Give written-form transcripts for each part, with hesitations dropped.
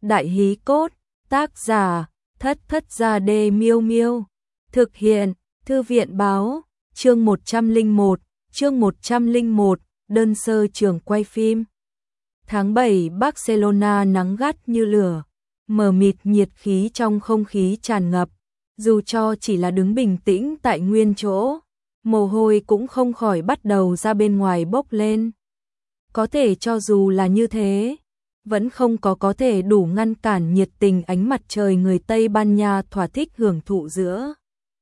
Đại hí cốt, tác giả, Thất Thất Gia Đê Miêu Miêu. Thực hiện, Thư viện báo, chương 101, đơn sơ trường quay phim. Tháng 7 Barcelona nắng gắt như lửa, mờ mịt nhiệt khí trong không khí tràn ngập, dù cho chỉ là đứng bình tĩnh tại nguyên chỗ, mồ hôi cũng không khỏi bắt đầu ra bên ngoài bốc lên. Có thể cho dù là như thế, vẫn không có thể đủ ngăn cản nhiệt tình ánh mặt trời người Tây Ban Nha thỏa thích hưởng thụ giữa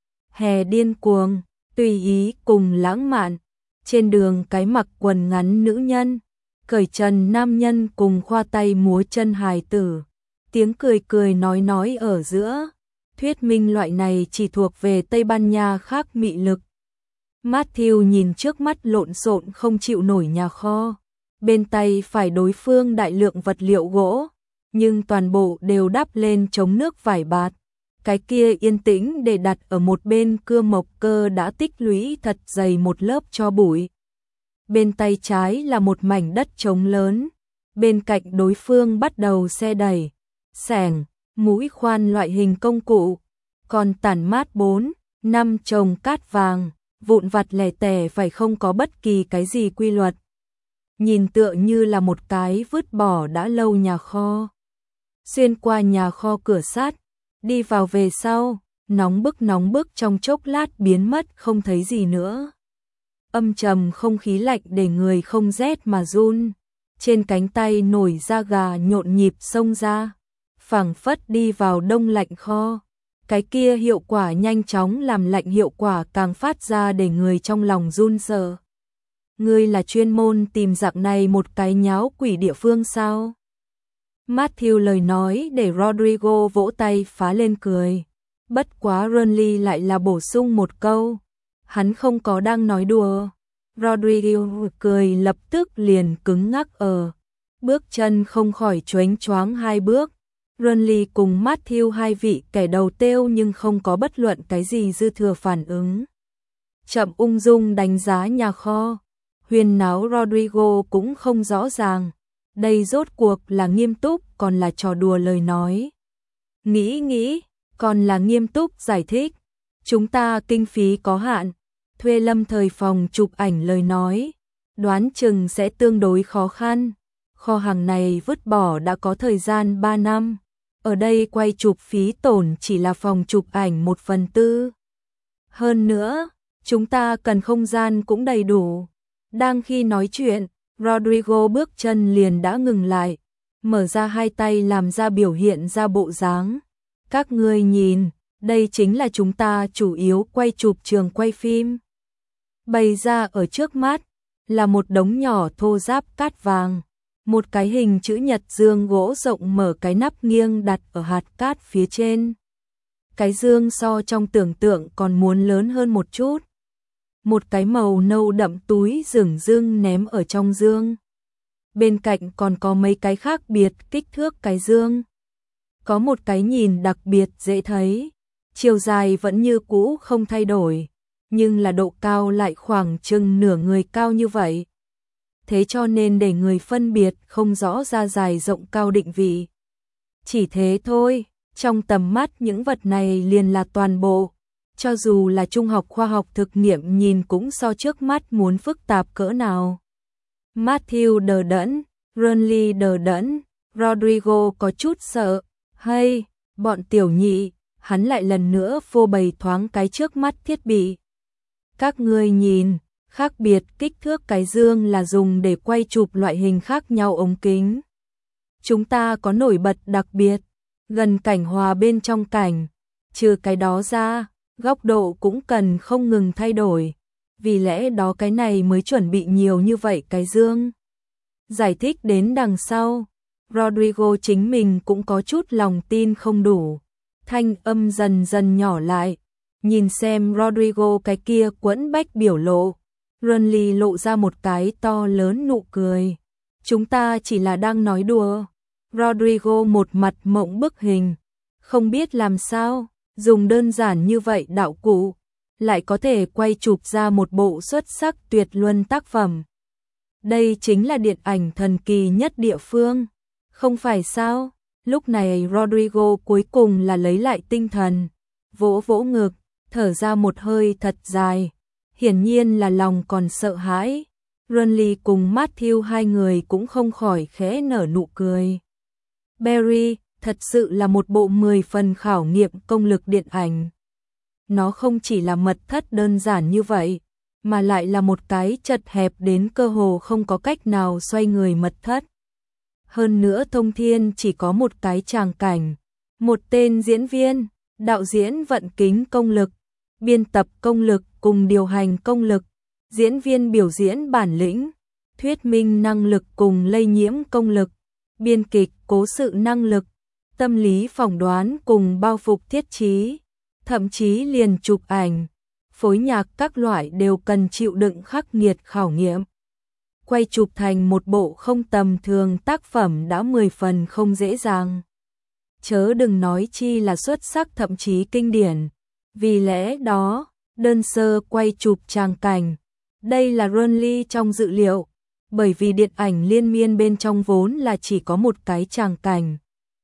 hè điên cuồng, tùy ý cùng lãng mạn. Trên đường cái mặc quần ngắn nữ nhân, cởi trần nam nhân cùng khoa tay múa chân hài tử, tiếng cười cười nói ở giữa, thuyết minh loại này chỉ thuộc về Tây Ban Nha khác mị lực. Matthew nhìn trước mắt lộn xộn không chịu nổi nhà kho, bên tay phải đối phương đại lượng vật liệu gỗ, nhưng toàn bộ đều đắp lên chống nước vải bạt. Cái kia yên tĩnh để đặt ở một bên cưa mộc cơ đã tích lũy thật dày một lớp cho bụi. Bên tay trái là một mảnh đất trống lớn, bên cạnh đối phương bắt đầu xe đẩy, xẻng, mũi khoan loại hình công cụ, còn tản mát 4-5 chồng cát vàng, vụn vặt lẻ tẻ phải không có bất kỳ cái gì quy luật. Nhìn tựa như là một cái vứt bỏ đã lâu nhà kho. Xuyên qua nhà kho cửa sắt, đi vào về sau, nóng bức trong chốc lát biến mất không thấy gì nữa. Âm trầm không khí lạnh để người không rét mà run, trên cánh tay nổi da gà nhộn nhịp xông ra, phảng phất đi vào đông lạnh kho. Cái kia hiệu quả nhanh chóng làm lạnh hiệu quả càng phát ra để người trong lòng run sợ. Ngươi là chuyên môn tìm dạng này một cái nháo quỷ địa phương sao? Matthew lời nói để Rodrigo vỗ tay phá lên cười. Bất quá Ronly lại là bổ sung một câu. Hắn không có đang nói đùa. Rodrigo cười lập tức liền cứng ngắc ở. Bước chân không khỏi choáng choáng hai bước. Ronly cùng Matthew hai vị kẻ đầu têu nhưng không có bất luận cái gì dư thừa phản ứng. Chậm ung dung đánh giá nhà kho. Huyên náo Rodrigo cũng không rõ ràng. Đây rốt cuộc là nghiêm túc còn là trò đùa lời nói. Nghĩ, còn là nghiêm túc giải thích. Chúng ta kinh phí có hạn. Thuê lâm thời phòng chụp ảnh lời nói. Đoán chừng sẽ tương đối khó khăn. Kho hàng này vứt bỏ đã có thời gian 3 năm. Ở đây quay chụp phí tổn chỉ là phòng chụp ảnh 1/4. Hơn nữa, chúng ta cần không gian cũng đầy đủ. Đang khi nói chuyện, Rodrigo bước chân liền đã ngừng lại, mở ra hai tay làm ra biểu hiện ra bộ dáng. Các ngươi nhìn, đây chính là chúng ta chủ yếu quay chụp trường quay phim. Bày ra ở trước mắt, là một đống nhỏ thô ráp cát vàng. Một cái hình chữ nhật dương gỗ rộng mở cái nắp nghiêng đặt ở hạt cát phía trên. Cái dương so trong tưởng tượng còn muốn lớn hơn một chút. Một cái màu nâu đậm túi rừng rưng ném ở trong dương. Bên cạnh còn có mấy cái khác biệt kích thước cái dương. Có một cái nhìn đặc biệt dễ thấy. Chiều dài vẫn như cũ không thay đổi, nhưng là độ cao lại khoảng chừng nửa người cao như vậy. Thế cho nên để người phân biệt không rõ ra dài rộng cao định vị. Chỉ thế thôi, trong tầm mắt những vật này liền là toàn bộ. Cho dù là trung học khoa học thực nghiệm nhìn cũng so trước mắt muốn phức tạp cỡ nào. Matthew đờ đẫn, Ronly đờ đẫn, Rodrigo có chút sợ. Hay, bọn tiểu nhị, hắn lại lần nữa phô bày thoáng cái trước mắt thiết bị. Các ngươi nhìn, khác biệt kích thước cái dương là dùng để quay chụp loại hình khác nhau ống kính. Chúng ta có nổi bật đặc biệt, gần cảnh hòa bên trong cảnh, trừ cái đó ra. Góc độ cũng cần không ngừng thay đổi, vì lẽ đó cái này mới chuẩn bị nhiều như vậy cái dương. Giải thích đến đằng sau, Rodrigo chính mình cũng có chút lòng tin không đủ. Thanh âm dần dần nhỏ lại, nhìn xem Rodrigo cái kia quẫn bách biểu lộ. Ronly lộ ra một cái to lớn nụ cười. Chúng ta chỉ là đang nói đùa. Rodrigo một mặt mộng bức hình, không biết làm sao. Dùng đơn giản như vậy đạo cụ, lại có thể quay chụp ra một bộ xuất sắc tuyệt luân tác phẩm. Đây chính là điện ảnh thần kỳ nhất địa phương, không phải sao? Lúc này Rodrigo cuối cùng là lấy lại tinh thần, vỗ vỗ ngực, thở ra một hơi thật dài, hiển nhiên là lòng còn sợ hãi. Burnley cùng Matthew hai người cũng không khỏi khẽ nở nụ cười. Barry, thật sự là một bộ 10 phần khảo nghiệm công lực điện ảnh. Nó không chỉ là mật thất đơn giản như vậy, mà lại là một cái chật hẹp đến cơ hồ không có cách nào xoay người mật thất. Hơn nữa thông thiên chỉ có một cái tràng cảnh, một tên diễn viên, đạo diễn vận kính công lực, biên tập công lực cùng điều hành công lực, diễn viên biểu diễn bản lĩnh, thuyết minh năng lực cùng lây nhiễm công lực, biên kịch cố sự năng lực, tâm lý phỏng đoán cùng bao phục thiết trí, thậm chí liền chụp ảnh, phối nhạc các loại đều cần chịu đựng khắc nghiệt khảo nghiệm. Quay chụp thành một bộ không tầm thường tác phẩm đã 10 phần không dễ dàng. Chớ đừng nói chi là xuất sắc thậm chí kinh điển. Vì lẽ đó, đơn sơ quay chụp tràng cảnh, đây là Burnley trong dự liệu, bởi vì điện ảnh liên miên bên trong vốn là chỉ có một cái tràng cảnh.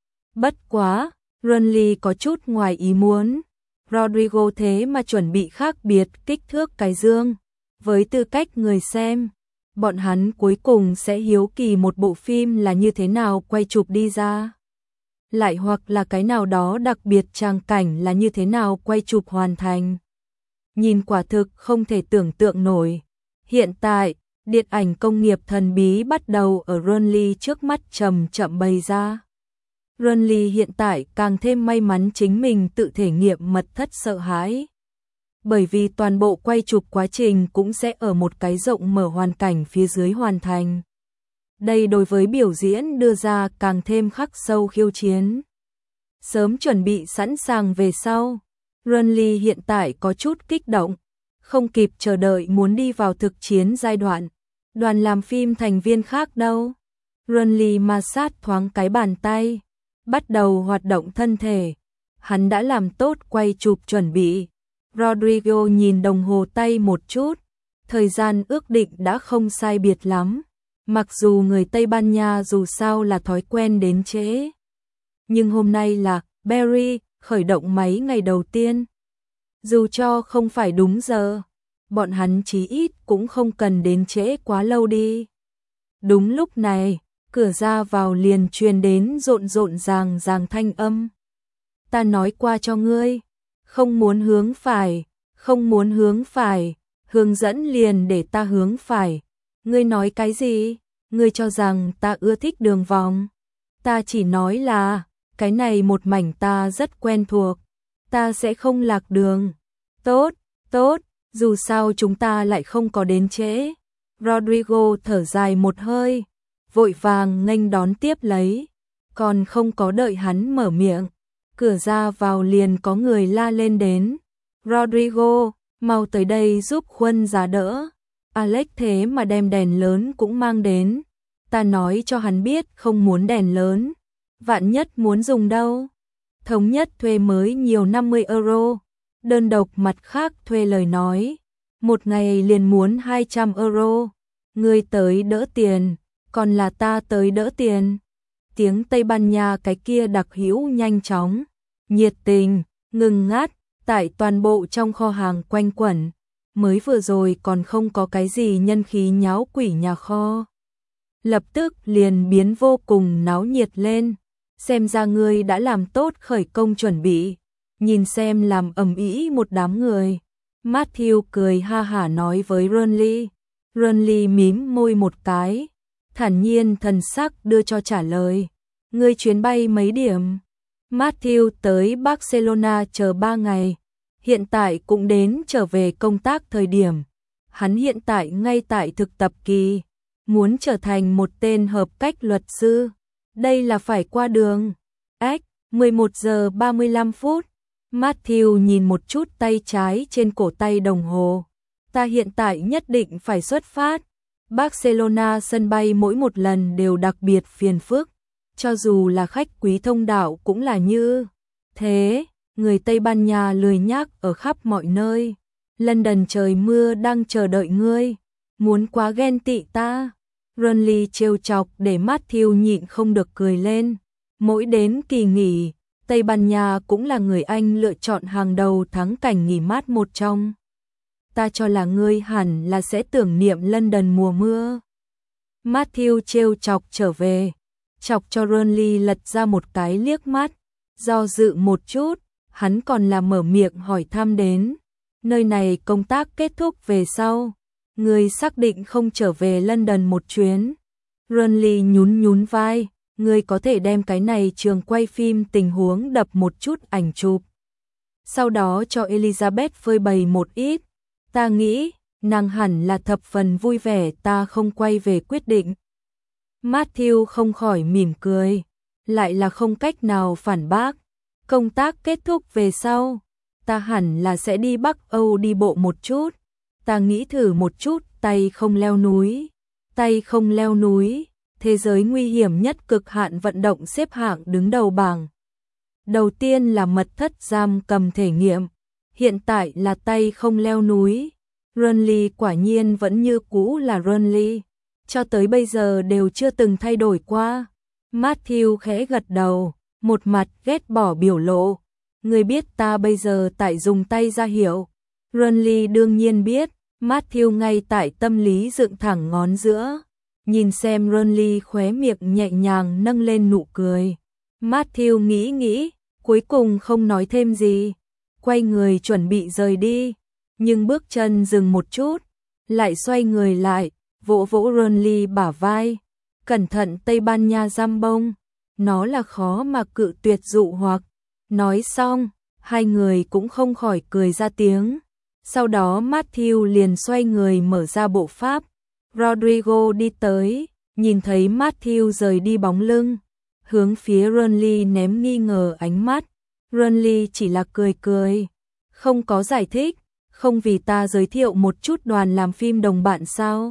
Bất quá, Burnley có chút ngoài ý muốn, Rodrigo thế mà chuẩn bị khác biệt kích thước cái dương. Với tư cách người xem, bọn hắn cuối cùng sẽ hiếu kỳ một bộ phim là như thế nào quay chụp đi ra. Lại hoặc là cái nào đó đặc biệt tràng cảnh là như thế nào quay chụp hoàn thành. Nhìn quả thực không thể tưởng tượng nổi. Hiện tại, điện ảnh công nghiệp thần bí bắt đầu ở Burnley trước mắt chậm chậm bày ra. Burnley hiện tại càng thêm may mắn chính mình tự thể nghiệm mật thất sợ hãi. Bởi vì toàn bộ quay chụp quá trình cũng sẽ ở một cái rộng mở hoàn cảnh phía dưới hoàn thành. Đây đối với biểu diễn đưa ra càng thêm khắc sâu khiêu chiến. Sớm chuẩn bị sẵn sàng về sau, Burnley hiện tại có chút kích động, không kịp chờ đợi muốn đi vào thực chiến giai đoạn. Đoàn làm phim thành viên khác đâu? Burnley ma sát thoáng cái bàn tay, bắt đầu hoạt động thân thể. Hắn đã làm tốt quay chụp chuẩn bị. Rodrigo nhìn đồng hồ tay một chút, thời gian ước định đã không sai biệt lắm. Mặc dù người Tây Ban Nha dù sao là thói quen đến trễ, nhưng hôm nay là Barry khởi động máy ngày đầu tiên. Dù cho không phải đúng giờ, bọn hắn chí ít cũng không cần đến trễ quá lâu đi. Đúng lúc này, cửa ra vào liền truyền đến rộn rộn ràng ràng thanh âm. Ta nói qua cho ngươi, không muốn hướng phải, không muốn hướng phải, hướng dẫn liền để ta hướng phải. Ngươi nói cái gì? Ngươi cho rằng ta ưa thích đường vòng? Ta chỉ nói là, cái này một mảnh ta rất quen thuộc, ta sẽ không lạc đường. Tốt, tốt, dù sao chúng ta lại không có đến trễ. Rodrigo thở dài một hơi, vội vàng nghênh đón tiếp lấy. Còn không có đợi hắn mở miệng, cửa ra vào liền có người la lên đến. Rodrigo, mau tới đây giúp Khuân giá đỡ. Alex thế mà đem đèn lớn cũng mang đến. Ta nói cho hắn biết không muốn đèn lớn. Vạn nhất muốn dùng đâu. Thống nhất thuê mới nhiều 50 euro. Đơn độc mặt khác thuê lời nói. Một ngày liền muốn 200 euro. Ngươi tới đỡ tiền, còn là ta tới đỡ tiền. Tiếng Tây Ban Nha cái kia đặc hữu nhanh chóng, nhiệt tình, ngừng ngắt, tại toàn bộ trong kho hàng quanh quẩn. Mới vừa rồi còn không có cái gì nhân khí nháo quỷ nhà kho. Lập tức liền biến vô cùng náo nhiệt lên. Xem ra ngươi đã làm tốt khởi công chuẩn bị. Nhìn xem làm ầm ĩ một đám người. Matthew cười ha hả nói với Burnley. Burnley mím môi một cái, thản nhiên thần sắc đưa cho trả lời. Ngươi chuyến bay mấy điểm? Matthew tới Barcelona chờ 3 ngày. Hiện tại cũng đến trở về công tác thời điểm. Hắn hiện tại ngay tại thực tập kỳ, muốn trở thành một tên hợp cách luật sư. Đây là phải qua đường. 11 giờ 35 phút. Matthew nhìn một chút tay trái trên cổ tay đồng hồ. Ta hiện tại nhất định phải xuất phát. Barcelona sân bay mỗi một lần đều đặc biệt phiền phức. Cho dù là khách quý thông đạo cũng là như thế. Người Tây Ban Nha lười nhác ở khắp mọi nơi. London trời mưa đang chờ đợi ngươi. Muốn quá ghen tị ta. Burnley trêu chọc để Matthew nhịn không được cười lên. Mỗi đến kỳ nghỉ, Tây Ban Nha cũng là người Anh lựa chọn hàng đầu thắng cảnh nghỉ mát một trong. Ta cho là ngươi hẳn là sẽ tưởng niệm London mùa mưa. Matthew trêu chọc trở về, chọc cho Burnley lật ra một cái liếc mắt, do dự một chút, hắn còn là mở miệng hỏi thăm đến. Nơi này công tác kết thúc về sau, ngươi xác định không trở về London một chuyến. Burnley nhún nhún vai, ngươi có thể đem cái này trường quay phim tình huống đập một chút ảnh chụp. Sau đó cho Elizabeth phơi bày một ít, ta nghĩ, nàng hẳn là thập phần vui vẻ ta không quay về quyết định. Matthew không khỏi mỉm cười, lại là không cách nào phản bác. Công tác kết thúc về sau, ta hẳn là sẽ đi Bắc Âu đi bộ một chút. Ta nghĩ thử một chút tay không leo núi. Tay không leo núi, thế giới nguy hiểm nhất cực hạn vận động xếp hạng đứng đầu bảng. Đầu tiên là mật thất giam cầm thể nghiệm, hiện tại là tay không leo núi. Burnley quả nhiên vẫn như cũ là Burnley, cho tới bây giờ đều chưa từng thay đổi qua. Matthew khẽ gật đầu, một mặt ghét bỏ biểu lộ. Người biết ta bây giờ tại dùng tay ra hiệu. Burnley đương nhiên biết, Matthew ngay tại tâm lý dựng thẳng ngón giữa. Nhìn xem Burnley khóe miệng nhẹ nhàng nâng lên nụ cười. Matthew nghĩ, cuối cùng không nói thêm gì. Quay người chuẩn bị rời đi, nhưng bước chân dừng một chút, lại xoay người lại, vỗ vỗ Burnley bả vai. Cẩn thận Tây Ban Nha giam bông, nó là khó mà cự tuyệt dụ hoặc. Nói xong, hai người cũng không khỏi cười ra tiếng. Sau đó Matthew liền xoay người mở ra bộ pháp. Rodrigo đi tới, nhìn thấy Matthew rời đi bóng lưng, hướng phía Burnley ném nghi ngờ ánh mắt. Burnley chỉ là cười, không có giải thích. Không vì ta giới thiệu một chút đoàn làm phim đồng bạn sao?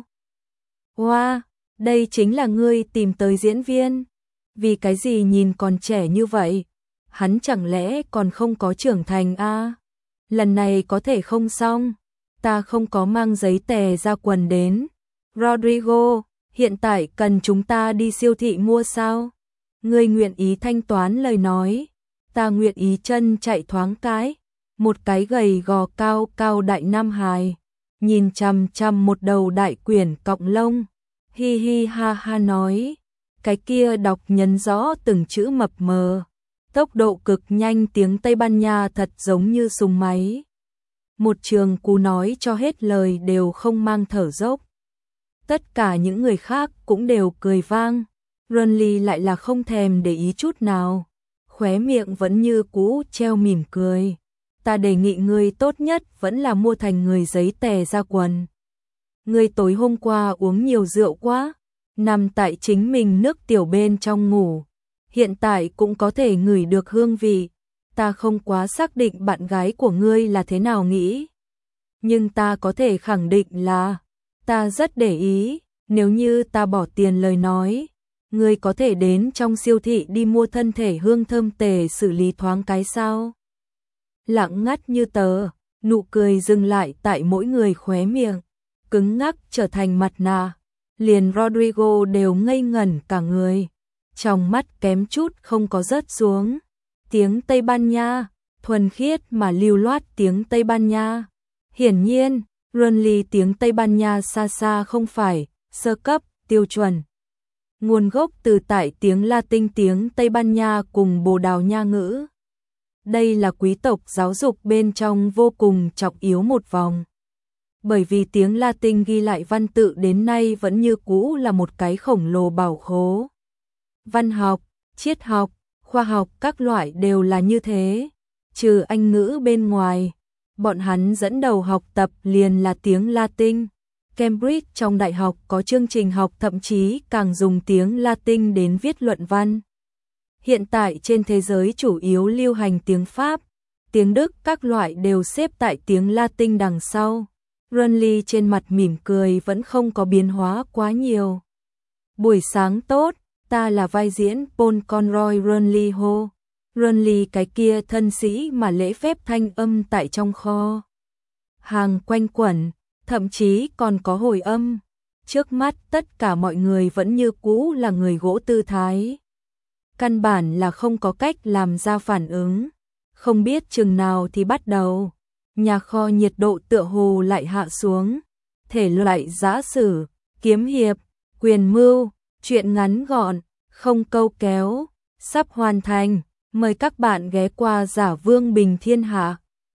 Wow, đây chính là ngươi tìm tới diễn viên. Vì cái gì nhìn còn trẻ như vậy? Hắn chẳng lẽ còn không có trưởng thành à? Lần này có thể không xong. Ta không có mang giấy tè ra quần đến. Rodrigo, hiện tại cần chúng ta đi siêu thị mua sao? Ngươi nguyện ý thanh toán lời nói. Ta nguyện ý chân chạy thoáng cái. Một cái gầy gò cao cao đại nam hài, nhìn chằm chằm một đầu đại quyển cọng lông, hi hi ha ha nói, cái kia đọc nhấn rõ từng chữ mập mờ, tốc độ cực nhanh tiếng Tây Ban Nha thật giống như súng máy. Một trường cú nói cho hết lời đều không mang thở dốc. Tất cả những người khác cũng đều cười vang, Burnley lại là không thèm để ý chút nào, khóe miệng vẫn như cũ treo mỉm cười. Ta đề nghị ngươi tốt nhất vẫn là mua thành người giấy tè ra quần. Ngươi tối hôm qua uống nhiều rượu quá, nằm tại chính mình nước tiểu bên trong ngủ, hiện tại cũng có thể ngửi được hương vị. Ta không quá xác định bạn gái của ngươi là thế nào nghĩ, nhưng ta có thể khẳng định là ta rất để ý, nếu như ta bỏ tiền lời nói, ngươi có thể đến trong siêu thị đi mua thân thể hương thơm tề xử lý thoáng cái sao? Lặng ngắt như tờ, nụ cười dừng lại tại mỗi người khóe miệng, cứng ngắc trở thành mặt nạ. Liền Rodrigo đều ngây ngẩn cả người, trong mắt kém chút không có rớt xuống. Tiếng Tây Ban Nha, thuần khiết mà lưu loát tiếng Tây Ban Nha. Hiển nhiên, Burnley tiếng Tây Ban Nha xa xa không phải sơ cấp, tiêu chuẩn. Nguồn gốc từ tại tiếng Latin tiếng Tây Ban Nha cùng Bồ Đào Nha ngữ. Đây là quý tộc giáo dục bên trong vô cùng trọng yếu một vòng. Bởi vì tiếng Latin ghi lại văn tự đến nay vẫn như cũ là một cái khổng lồ bảo khố. Văn học, triết học, khoa học các loại đều là như thế. Trừ Anh ngữ bên ngoài, bọn hắn dẫn đầu học tập liền là tiếng Latin. Cambridge trong đại học có chương trình học thậm chí càng dùng tiếng Latin đến viết luận văn. Hiện tại trên thế giới chủ yếu lưu hành tiếng Pháp, tiếng Đức các loại đều xếp tại tiếng Latin đằng sau. Burnley trên mặt mỉm cười vẫn không có biến hóa quá nhiều. Buổi sáng tốt, ta là vai diễn Paul Conroy Burnley hô. Burnley cái kia thân sĩ mà lễ phép thanh âm tại trong kho hàng quanh quẩn, thậm chí còn có hồi âm. Trước mắt tất cả mọi người vẫn như cũ là người gỗ tư thái. căn bản là không có cách làm ra phản ứng. Không biết chừng nào thì bắt đầu, nhà kho nhiệt độ tựa hồ lại hạ xuống. Thể loại giã sử, kiếm hiệp, quyền mưu, truyện ngắn gọn, không câu kéo, sắp hoàn thành. Mời các bạn ghé qua Giả Vương Bình Thiên Hạ.